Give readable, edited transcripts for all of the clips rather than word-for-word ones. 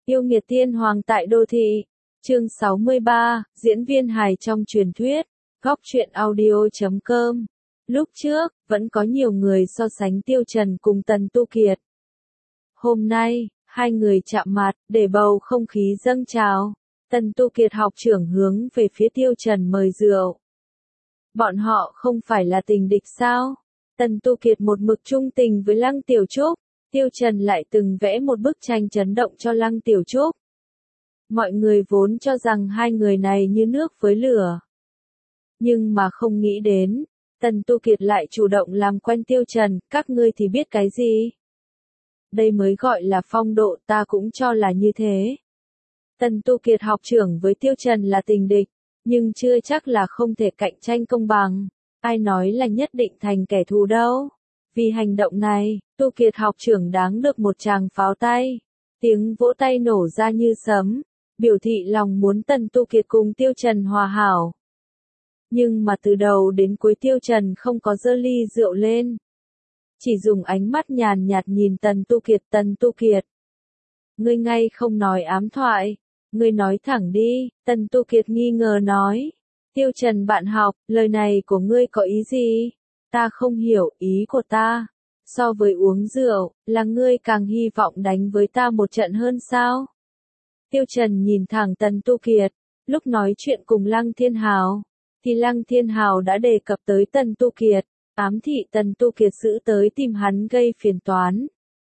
Yêu nghiệt tiên hoàng tại đô thị. Chương 63, diễn viên hài trong truyền thuyết. Góc truyện audio.com. Lúc trước, vẫn có nhiều người so sánh Tiêu Trần cùng Tần Tu Kiệt. Hôm nay, hai người chạm mặt, để bầu không khí dâng trào. Tần Tu Kiệt học trưởng hướng về phía Tiêu Trần mời rượu. Bọn họ không phải là tình địch sao? Tần Tu Kiệt một mực trung tình với Lăng Tiểu Trúc. Tiêu Trần lại từng vẽ một bức tranh chấn động cho Lăng Tiểu Trúc. Mọi người vốn cho rằng hai người này như nước với lửa. Nhưng mà không nghĩ đến, Tần Tu Kiệt lại chủ động làm quen Tiêu Trần, các ngươi thì biết cái gì? Đây mới gọi là phong độ, ta cũng cho là như thế. Tần Tu Kiệt học trưởng với Tiêu Trần là tình địch, nhưng chưa chắc là không thể cạnh tranh công bằng. Ai nói là nhất định thành kẻ thù đâu. Vì hành động này, Tu Kiệt học trưởng đáng được một tràng pháo tay. Tiếng vỗ tay nổ ra như sấm, biểu thị lòng muốn Tần Tu Kiệt cùng Tiêu Trần hòa hảo. Nhưng mà từ đầu đến cuối Tiêu Trần không có giơ ly rượu lên. Chỉ dùng ánh mắt nhàn nhạt nhìn Tần Tu Kiệt. Ngươi ngay không nói ám thoại, ngươi nói thẳng đi, Tần Tu Kiệt nghi ngờ nói. Tiêu Trần bạn học, lời này của ngươi có ý gì? Ta không hiểu, ý của ta. So với uống rượu, là ngươi càng hy vọng đánh với ta một trận hơn sao? Tiêu Trần nhìn thẳng Tần Tu Kiệt, lúc nói chuyện cùng Lăng Thiên Hào, thì Lăng Thiên Hào đã đề cập tới Tần Tu Kiệt, ám thị Tần Tu Kiệt giữ tới tìm hắn gây phiền toán.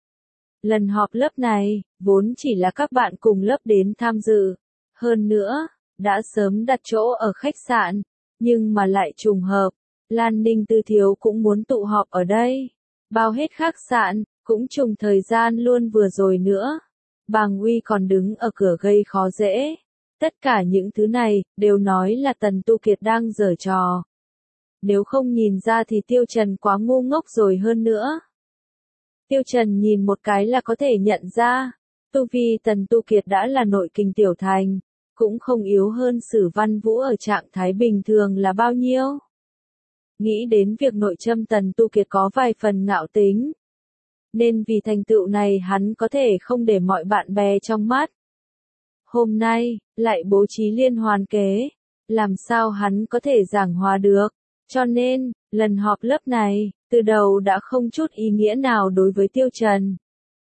Lần họp lớp này, vốn chỉ là các bạn cùng lớp đến tham dự. Hơn nữa, đã sớm đặt chỗ ở khách sạn, nhưng mà lại trùng hợp, Lan Ninh Tư Thiếu cũng muốn tụ họp ở đây. Bao hết khách sạn, cũng trùng thời gian luôn vừa rồi nữa. Bàng Uy còn đứng ở cửa gây khó dễ. Tất cả những thứ này, đều nói là Tần Tu Kiệt đang giở trò. Nếu không nhìn ra thì Tiêu Trần quá ngu ngốc rồi hơn nữa. Tiêu Trần nhìn một cái là có thể nhận ra, tu vi Tần Tu Kiệt đã là nội kình tiểu thành, cũng không yếu hơn Sử Văn Vũ ở trạng thái bình thường là bao nhiêu. Nghĩ đến việc nội châm Tần Tu Kiệt có vài phần ngạo tính, nên vì thành tựu này hắn có thể không để mọi bạn bè trong mắt. Hôm nay, lại bố trí liên hoàn kế, làm sao hắn có thể giảng hòa được, cho nên, lần họp lớp này, từ đầu đã không chút ý nghĩa nào đối với Tiêu Trần.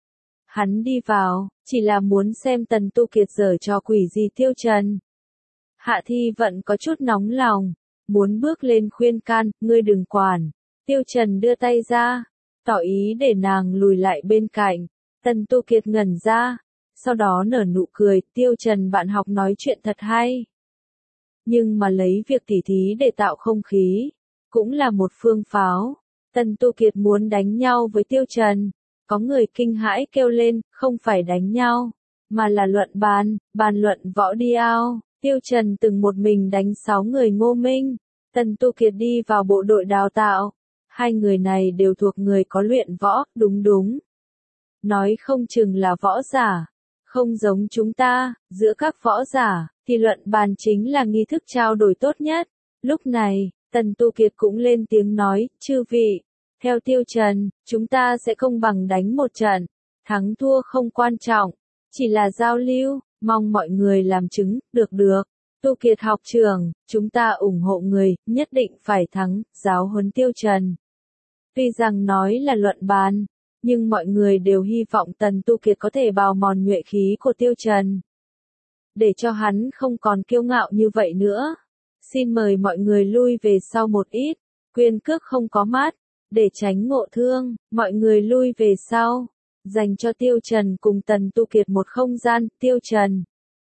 Hắn đi vào, chỉ là muốn xem Tần Tu Kiệt giở trò quỷ gì Tiêu Trần. Hạ Thi Vận có chút nóng lòng, muốn bước lên khuyên can, ngươi đừng quản. Tiêu Trần đưa tay ra, tỏ ý để nàng lùi lại bên cạnh. Tần Tu Kiệt ngẩn ra, sau đó nở nụ cười, Tiêu Trần bạn học nói chuyện thật hay. Nhưng mà lấy việc tỉ thí để tạo không khí, cũng là một phương pháo. Tần Tu Kiệt muốn đánh nhau với Tiêu Trần. Có người kinh hãi kêu lên, không phải đánh nhau, mà là luận bàn luận võ đi ao. Tiêu Trần từng một mình đánh 6 người Ngô Minh. Tần Tu Kiệt đi vào bộ đội đào tạo. Hai người này đều thuộc người có luyện võ, đúng. Nói không chừng là võ giả. Không giống chúng ta, giữa các võ giả, thì luận bàn chính là nghi thức trao đổi tốt nhất. Lúc này, Tần Tu Kiệt cũng lên tiếng nói, chư vị. Theo Tiêu Trần, chúng ta sẽ công bằng đánh một trận. Thắng thua không quan trọng, chỉ là giao lưu, mong mọi người làm chứng, được. Tu Kiệt học trưởng, chúng ta ủng hộ người, nhất định phải thắng, giáo huấn Tiêu Trần. Tuy rằng nói là luận bàn, nhưng mọi người đều hy vọng Tần Tu Kiệt có thể bào mòn nhuệ khí của Tiêu Trần. Để cho hắn không còn kiêu ngạo như vậy nữa. Xin mời mọi người lui về sau một ít, quyền cước không có mát. Để tránh ngộ thương, mọi người lui về sau, dành cho Tiêu Trần cùng Tần Tu Kiệt một không gian. Tiêu Trần,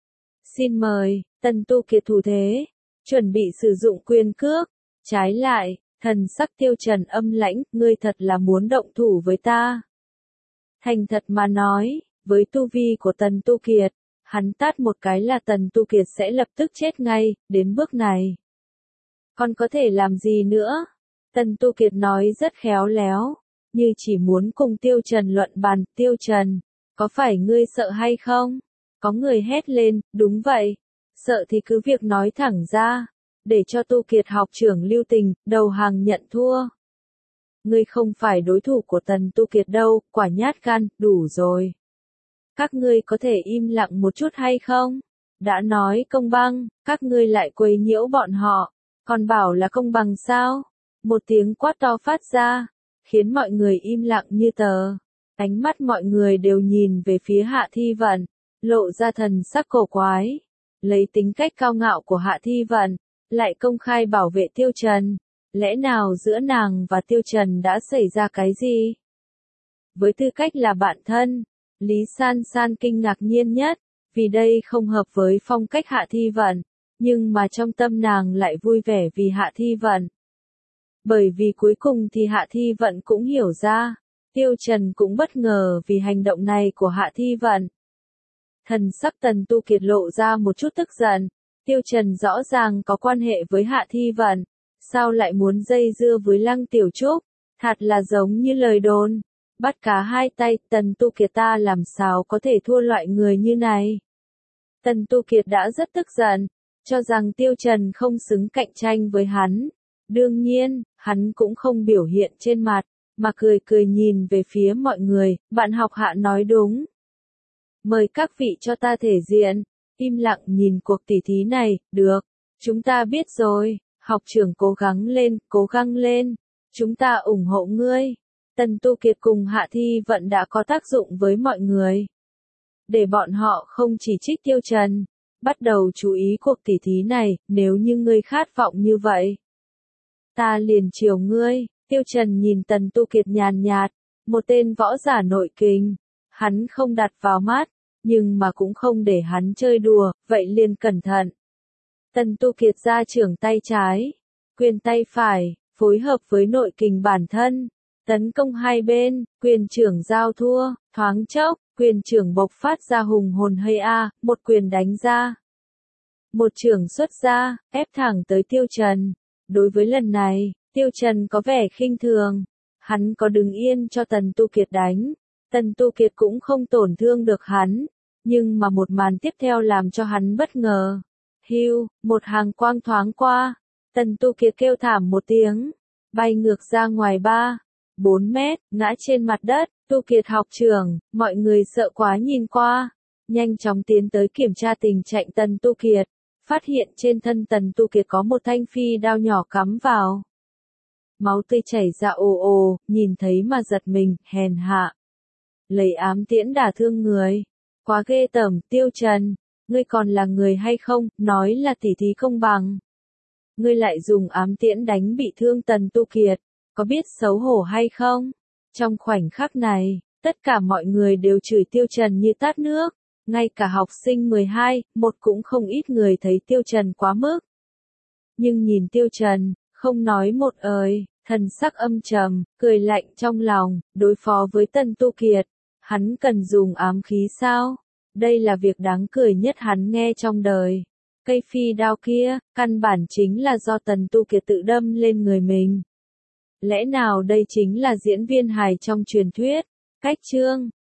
xin mời. Tần Tu Kiệt thủ thế, chuẩn bị sử dụng quyền cước. Trái lại, thần sắc Tiêu Trần âm lãnh, ngươi thật là muốn động thủ với ta. Thành thật mà nói, với tu vi của Tần Tu Kiệt, hắn tát một cái là Tần Tu Kiệt sẽ lập tức chết ngay. Đến bước này, còn có thể làm gì nữa? Tần Tu Kiệt nói rất khéo léo, như chỉ muốn cùng Tiêu Trần luận bàn. Tiêu Trần, có phải ngươi sợ hay không? Có người hét lên, đúng vậy. Sợ thì cứ việc nói thẳng ra, để cho Tu Kiệt học trưởng lưu tình, đầu hàng nhận thua. Ngươi không phải đối thủ của Tần Tu Kiệt đâu, quả nhát gan, đủ rồi. Các ngươi có thể im lặng một chút hay không? Đã nói công bằng, các ngươi lại quấy nhiễu bọn họ, còn bảo là công bằng sao? Một tiếng quát to phát ra, khiến mọi người im lặng như tờ. Ánh mắt mọi người đều nhìn về phía Hạ Thi Vận, lộ ra thần sắc cổ quái. Lấy tính cách cao ngạo của Hạ Thi Vận, lại công khai bảo vệ Tiêu Trần. Lẽ nào giữa nàng và Tiêu Trần đã xảy ra cái gì? Với tư cách là bạn thân, Lý San San kinh ngạc nhiên nhất, vì đây không hợp với phong cách Hạ Thi Vận, nhưng mà trong tâm nàng lại vui vẻ vì Hạ Thi Vận. Bởi vì cuối cùng thì Hạ Thi Vận cũng hiểu ra, Tiêu Trần cũng bất ngờ vì hành động này của Hạ Thi Vận. Thần sắc Tần Tu Kiệt lộ ra một chút tức giận, Tiêu Trần rõ ràng có quan hệ với Hạ Thi Vận, sao lại muốn dây dưa với Lăng Tiểu Trúc, thật là giống như lời đồn. Bắt cá hai tay, Tần Tu Kiệt ta làm sao có thể thua loại người như này. Tần Tu Kiệt đã rất tức giận, cho rằng Tiêu Trần không xứng cạnh tranh với hắn. Đương nhiên, hắn cũng không biểu hiện trên mặt, mà cười cười nhìn về phía mọi người, bạn học Hạ nói đúng. Mời các vị cho ta thể diện, im lặng nhìn cuộc tỉ thí này, được, chúng ta biết rồi, học trưởng cố gắng lên, chúng ta ủng hộ ngươi. Tần Tu Kiệt cùng Hạ Thi Vận đã có tác dụng với mọi người. Để bọn họ không chỉ trích Tiêu Trần, bắt đầu chú ý cuộc tỉ thí này, nếu như ngươi khát vọng như vậy. Ta liền chiều ngươi, Tiêu Trần nhìn Tần Tu Kiệt nhàn nhạt, một tên võ giả nội kình, hắn không đặt vào mắt, nhưng mà cũng không để hắn chơi đùa, vậy liền cẩn thận. Tần Tu Kiệt ra trưởng tay trái, quyền tay phải, phối hợp với nội kình bản thân. Tấn công hai bên, quyền trưởng giao thua, thoáng chốc, quyền trưởng bộc phát ra hùng hồn hay một quyền đánh ra. Một trưởng xuất ra, ép thẳng tới Tiêu Trần. Đối với lần này, Tiêu Trần có vẻ khinh thường. Hắn có đứng yên cho Tần Tu Kiệt đánh. Tần Tu Kiệt cũng không tổn thương được hắn. Nhưng mà một màn tiếp theo làm cho hắn bất ngờ. Hưu, một hàng quang thoáng qua. Tần Tu Kiệt kêu thảm một tiếng. Bay ngược ra ngoài 4 mét, ngã trên mặt đất. Tu Kiệt học trưởng, mọi người sợ quá nhìn qua. Nhanh chóng tiến tới kiểm tra tình trạng Tần Tu Kiệt. Phát hiện trên thân Tần Tu Kiệt có một thanh phi đao nhỏ cắm vào. Máu tươi chảy ra ồ ồ, nhìn thấy mà giật mình, hèn hạ. Lấy ám tiễn đả thương người. Quá ghê tởm, Tiêu Trần. Ngươi còn là người hay không, nói là tỉ thí công bằng. Ngươi lại dùng ám tiễn đánh bị thương Tần Tu Kiệt. Có biết xấu hổ hay không? Trong khoảnh khắc này, tất cả mọi người đều chửi Tiêu Trần như tát nước. Ngay cả học sinh 12, một cũng không ít người thấy Tiêu Trần quá mức. Nhưng nhìn Tiêu Trần, không nói một lời, thần sắc âm trầm, cười lạnh trong lòng, đối phó với Tần Tu Kiệt. Hắn cần dùng ám khí sao? Đây là việc đáng cười nhất hắn nghe trong đời. Cây phi đao kia, căn bản chính là do Tần Tu Kiệt tự đâm lên người mình. Lẽ nào đây chính là diễn viên hài trong truyền thuyết? Cách chương